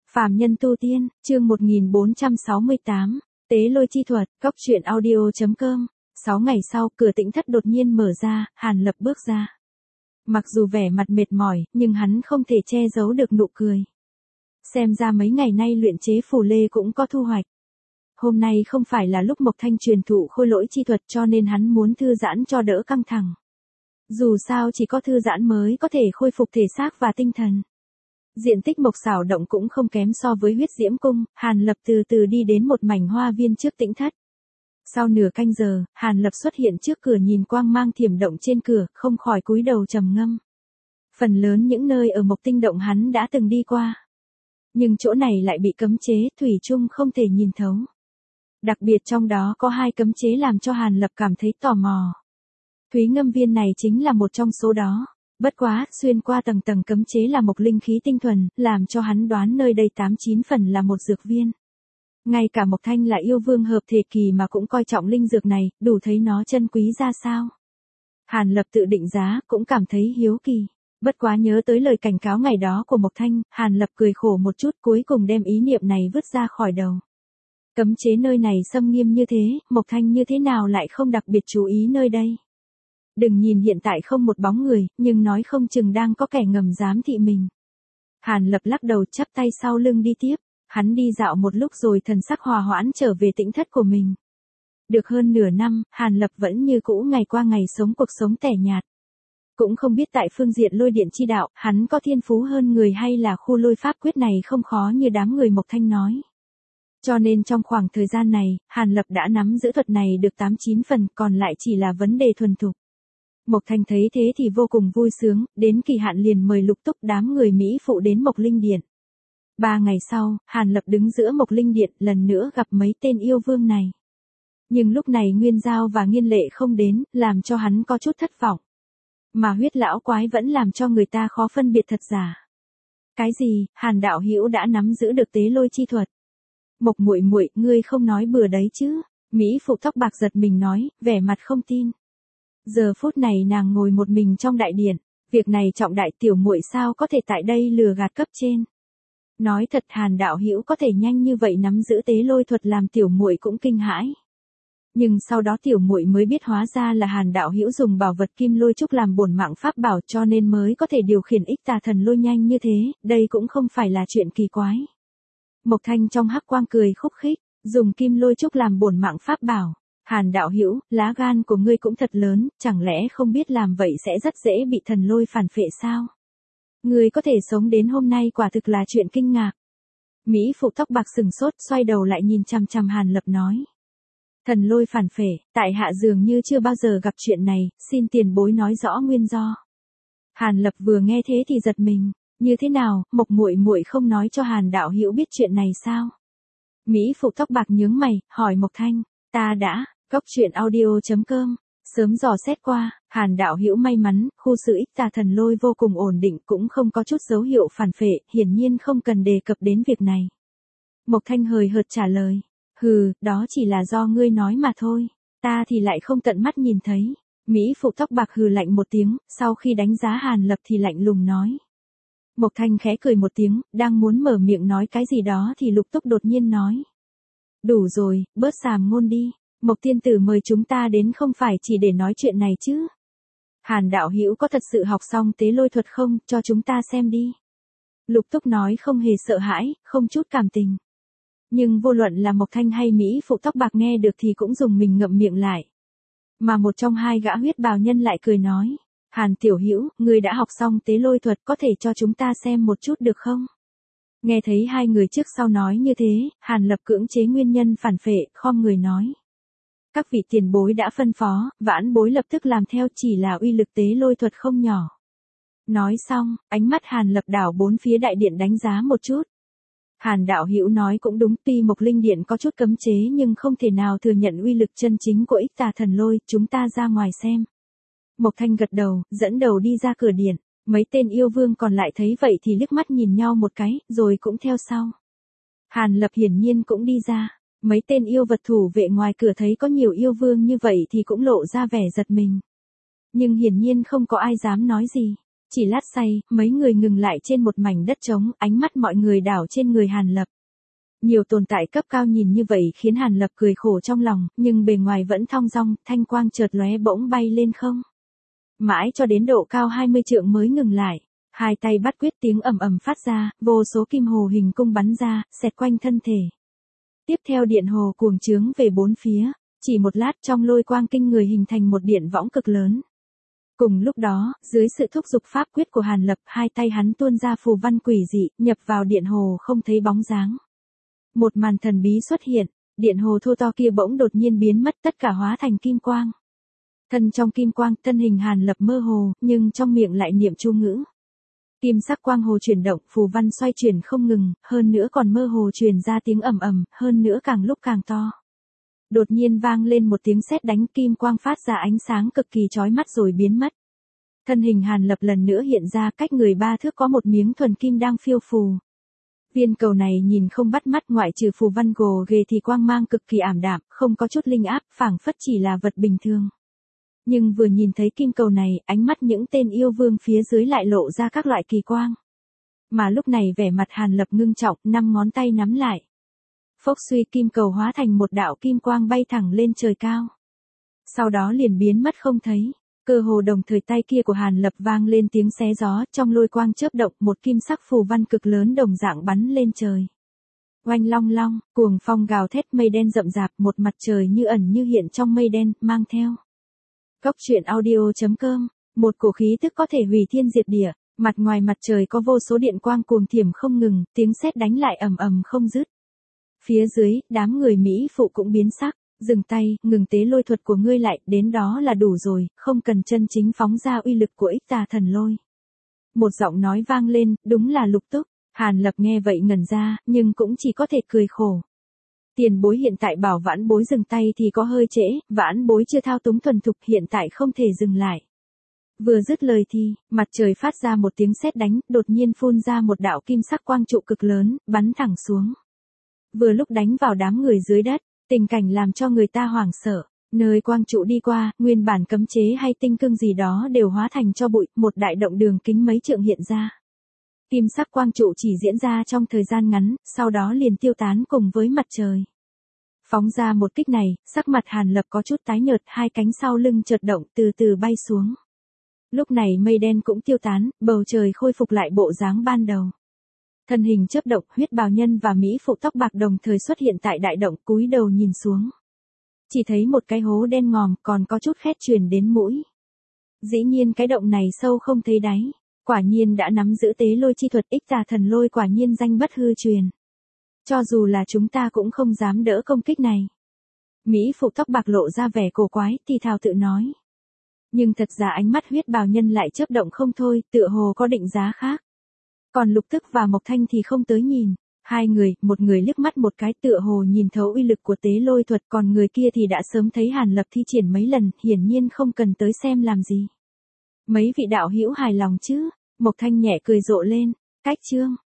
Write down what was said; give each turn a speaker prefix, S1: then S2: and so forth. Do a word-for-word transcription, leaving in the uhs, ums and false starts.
S1: Phàm nhân tu tiên, chương một nghìn bốn trăm sáu mươi tám, tế lôi chi thuật, cốc truyện audio chấm com. Sáu ngày sau, cửa tĩnh thất đột nhiên mở ra, Hàn Lập bước ra. Mặc dù vẻ mặt mệt mỏi, nhưng hắn không thể che giấu được nụ cười. Xem ra mấy ngày nay luyện chế phù lê cũng có thu hoạch. Hôm nay không phải là lúc Mộc Thanh truyền thụ khôi lỗi chi thuật cho nên hắn muốn thư giãn cho đỡ căng thẳng. Dù sao chỉ có thư giãn mới có thể khôi phục thể xác và tinh thần. Diện tích Mộc Xảo động cũng không kém so với Huyết Diễm Cung, Hàn Lập từ từ đi đến một mảnh hoa viên trước tĩnh thất. Sau nửa canh giờ, Hàn Lập xuất hiện trước cửa nhìn quang mang thiểm động trên cửa, không khỏi cúi đầu trầm ngâm. Phần lớn những nơi ở Mộc Tinh Động hắn đã từng đi qua. Nhưng chỗ này lại bị cấm chế, thủy chung không thể nhìn thấu. Đặc biệt trong đó có hai cấm chế làm cho Hàn Lập cảm thấy tò mò. Thúy ngâm viên này chính là một trong số đó. Bất quá, xuyên qua tầng tầng cấm chế là một linh khí tinh thuần, làm cho hắn đoán nơi đây tám chín phần là một dược viên. Ngay cả Mộc Thanh là yêu vương hợp thể kỳ mà cũng coi trọng linh dược này, đủ thấy nó chân quý ra sao. Hàn Lập tự định giá, cũng cảm thấy hiếu kỳ. Bất quá nhớ tới lời cảnh cáo ngày đó của Mộc Thanh, Hàn Lập cười khổ một chút, cuối cùng đem ý niệm này vứt ra khỏi đầu. Cấm chế nơi này xâm nghiêm như thế, Mộc Thanh như thế nào lại không đặc biệt chú ý nơi đây. Đừng nhìn hiện tại không một bóng người, nhưng nói không chừng đang có kẻ ngầm giám thị mình. Hàn Lập lắc đầu chắp tay sau lưng đi tiếp. Hắn đi dạo một lúc rồi thần sắc hòa hoãn trở về tĩnh thất của mình. Được hơn nửa năm, Hàn Lập vẫn như cũ ngày qua ngày sống cuộc sống tẻ nhạt. Cũng không biết tại phương diện lôi điện chi đạo, hắn có thiên phú hơn người hay là khu lôi pháp quyết này không khó như đám người Mộc Thanh nói. Cho nên trong khoảng thời gian này, Hàn Lập đã nắm giữ thuật này được tám chín phần, còn lại chỉ là vấn đề thuần thục. Mộc Thanh thấy thế thì vô cùng vui sướng, đến kỳ hạn liền mời lục túc đám người Mỹ phụ đến Mộc Linh Điện. Ba ngày sau, Hàn Lập đứng giữa Mộc Linh Điện lần nữa gặp mấy tên yêu vương này. Nhưng lúc này Nguyên Giao và Nghiên Lệ không đến, làm cho hắn có chút thất vọng. Mà Huyết lão quái vẫn làm cho người ta khó phân biệt thật giả. Cái gì, Hàn đạo hữu đã nắm giữ được tế lôi chi thuật. Mộc muội muội, ngươi không nói bừa đấy chứ? Mỹ phụ tóc bạc giật mình nói, vẻ mặt không tin. Giờ phút này nàng ngồi một mình trong đại điện, việc này trọng đại, tiểu muội sao có thể tại đây lừa gạt cấp trên. Nói thật, Hàn đạo hữu có thể nhanh như vậy nắm giữ tế lôi thuật làm tiểu muội cũng kinh hãi. Nhưng sau đó tiểu muội mới biết hóa ra là Hàn đạo hữu dùng bảo vật kim lôi trúc làm bổn mạng pháp bảo cho nên mới có thể điều khiển ích tà thần lôi nhanh như thế, đây cũng không phải là chuyện kỳ quái. Mộc Thanh trong hắc quang cười khúc khích, dùng kim lôi trúc làm bổn mạng pháp bảo. Hàn đạo hữu, lá gan của ngươi cũng thật lớn, chẳng lẽ không biết làm vậy sẽ rất dễ bị thần lôi phản phệ sao? Ngươi có thể sống đến hôm nay quả thực là chuyện kinh ngạc. Mỹ phụ tóc bạc sừng sốt, xoay đầu lại nhìn chằm chằm Hàn Lập nói. Thần lôi phản phệ, tại hạ dường như chưa bao giờ gặp chuyện này, xin tiền bối nói rõ nguyên do. Hàn Lập vừa nghe thế thì giật mình, như thế nào, Mộc muội muội không nói cho Hàn đạo hữu biết chuyện này sao? Mỹ phụ tóc bạc nhướng mày, hỏi Mộc Thanh, ta đã, cốc truyện audio chấm com. Sớm dò xét qua, Hàn đạo hữu may mắn, khu sự ích tà thần lôi vô cùng ổn định, cũng không có chút dấu hiệu phản phệ, hiển nhiên không cần đề cập đến việc này. Mộc Thanh hời hợt trả lời, hừ, đó chỉ là do ngươi nói mà thôi, ta thì lại không tận mắt nhìn thấy. Mỹ phụ tóc bạc hừ lạnh một tiếng, sau khi đánh giá Hàn Lập thì lạnh lùng nói. Mộc Thanh khẽ cười một tiếng, đang muốn mở miệng nói cái gì đó thì Lục Túc đột nhiên nói. Đủ rồi, bớt xàm ngôn đi. Mộc tiên tử mời chúng ta đến không phải chỉ để nói chuyện này chứ. Hàn đạo hữu có thật sự học xong tế lôi thuật không, cho chúng ta xem đi. Lục Túc nói không hề sợ hãi, không chút cảm tình. Nhưng vô luận là Mộc Thanh hay Mỹ phụ tóc bạc nghe được thì cũng dùng mình ngậm miệng lại. Mà một trong hai gã huyết bào nhân lại cười nói. Hàn tiểu hữu, ngươi đã học xong tế lôi thuật, có thể cho chúng ta xem một chút được không? Nghe thấy hai người trước sau nói như thế, Hàn Lập cưỡng chế nguyên nhân phản phệ, khom người nói. Các vị tiền bối đã phân phó, vãn bối lập tức làm theo, chỉ là uy lực tế lôi thuật không nhỏ. Nói xong, ánh mắt Hàn Lập đảo bốn phía đại điện đánh giá một chút. Hàn đạo hữu nói cũng đúng, tuy Mộc Linh Điện có chút cấm chế nhưng không thể nào thừa nhận uy lực chân chính của ích tà thần lôi, chúng ta ra ngoài xem. Mộc Thanh gật đầu, dẫn đầu đi ra cửa điện, mấy tên yêu vương còn lại thấy vậy thì liếc mắt nhìn nhau một cái, rồi cũng theo sau. Hàn Lập hiển nhiên cũng đi ra. Mấy tên yêu vật thủ vệ ngoài cửa thấy có nhiều yêu vương như vậy thì cũng lộ ra vẻ giật mình. Nhưng hiển nhiên không có ai dám nói gì. Chỉ lát say, mấy người ngừng lại trên một mảnh đất trống, ánh mắt mọi người đảo trên người Hàn Lập. Nhiều tồn tại cấp cao nhìn như vậy khiến Hàn Lập cười khổ trong lòng, nhưng bề ngoài vẫn thong dong, thanh quang chợt lóe bỗng bay lên không. Mãi cho đến độ cao hai mươi trượng mới ngừng lại. Hai tay bắt quyết tiếng ầm ầm phát ra, vô số kim hồ hình cung bắn ra, xẹt quanh thân thể. Tiếp theo điện hồ cuồng trướng về bốn phía, chỉ một lát trong lôi quang kinh người hình thành một điện võng cực lớn. Cùng lúc đó, dưới sự thúc giục pháp quyết của Hàn Lập, hai tay hắn tuôn ra phù văn quỷ dị, nhập vào điện hồ không thấy bóng dáng. Một màn thần bí xuất hiện, điện hồ thô to kia bỗng đột nhiên biến mất, tất cả hóa thành kim quang. Thân trong kim quang, thân hình Hàn Lập mơ hồ, nhưng trong miệng lại niệm chú ngữ. Kim sắc quang hồ chuyển động, phù văn xoay chuyển không ngừng, hơn nữa còn mơ hồ truyền ra tiếng ầm ầm, hơn nữa càng lúc càng to. Đột nhiên vang lên một tiếng sét đánh, kim quang phát ra ánh sáng cực kỳ chói mắt rồi biến mất. Thân hình Hàn Lập lần nữa hiện ra, cách người ba thước có một miếng thuần kim đang phiêu phù. Viên cầu này nhìn không bắt mắt, ngoại trừ phù văn gồ ghề thì quang mang cực kỳ ảm đạm, không có chút linh áp, phảng phất chỉ là vật bình thường. Nhưng vừa nhìn thấy kim cầu này, ánh mắt những tên yêu vương phía dưới lại lộ ra các loại kỳ quang. Mà lúc này vẻ mặt Hàn Lập ngưng trọng, năm ngón tay nắm lại. Phốc suy, kim cầu hóa thành một đạo kim quang bay thẳng lên trời cao. Sau đó liền biến mất không thấy. Cơ hồ đồng thời tay kia của Hàn Lập vang lên tiếng xé gió, trong lôi quang chớp động, một kim sắc phù văn cực lớn đồng dạng bắn lên trời. Oanh long long, cuồng phong gào thét, mây đen rậm rạp, một mặt trời như ẩn như hiện trong mây đen, mang theo. Góc truyện audio chấm com, một cổ khí tức có thể hủy thiên diệt địa, mặt ngoài mặt trời có vô số điện quang cuồng thiểm không ngừng, tiếng sét đánh lại ầm ầm không dứt. Phía dưới, đám người Mỹ phụ cũng biến sắc, dừng tay, ngừng tế lôi thuật của ngươi lại, đến đó là đủ rồi, không cần chân chính phóng ra uy lực của ích tà thần lôi. Một giọng nói vang lên, đúng là Lục Túc. Hàn Lập nghe vậy ngẩn ra, nhưng cũng chỉ có thể cười khổ. Tiền bối hiện tại bảo vãn bối dừng tay thì có hơi trễ, vãn bối chưa thao túng thuần thục, hiện tại không thể dừng lại. Vừa dứt lời thì, mặt trời phát ra một tiếng sét đánh, đột nhiên phun ra một đạo kim sắc quang trụ cực lớn, bắn thẳng xuống. Vừa lúc đánh vào đám người dưới đất, tình cảnh làm cho người ta hoảng sợ. Nơi quang trụ đi qua, nguyên bản cấm chế hay tinh cương gì đó đều hóa thành cho bụi, một đại động đường kính mấy trượng hiện ra. Kim sắc quang trụ chỉ diễn ra trong thời gian ngắn, sau đó liền tiêu tán cùng với mặt trời. Phóng ra một kích này, sắc mặt Hàn Lập có chút tái nhợt, hai cánh sau lưng chợt động từ từ bay xuống. Lúc này mây đen cũng tiêu tán, bầu trời khôi phục lại bộ dáng ban đầu. Thân hình chớp động, huyết bào nhân và Mỹ phụ tóc bạc đồng thời xuất hiện tại đại động, cúi đầu nhìn xuống. Chỉ thấy một cái hố đen ngòm, còn có chút khét truyền đến mũi. Dĩ nhiên cái động này sâu không thấy đáy. Quả nhiên đã nắm giữ tế lôi chi thuật, ích tà thần lôi quả nhiên danh bất hư truyền. Cho dù là chúng ta cũng không dám đỡ công kích này. Mỹ phụ tóc bạc lộ ra vẻ cổ quái, thì thào tự nói. Nhưng thật ra ánh mắt huyết bào nhân lại chớp động không thôi, tựa hồ có định giá khác. Còn Lục Tức và Mộc Thanh thì không tới nhìn. Hai người, một người liếc mắt một cái tựa hồ nhìn thấu uy lực của tế lôi thuật, còn người kia thì đã sớm thấy Hàn Lập thi triển mấy lần, hiển nhiên không cần tới xem làm gì. Mấy vị đạo hữu hài lòng chứ? Mộc Thanh nhẹ cười rộ lên, cách chương.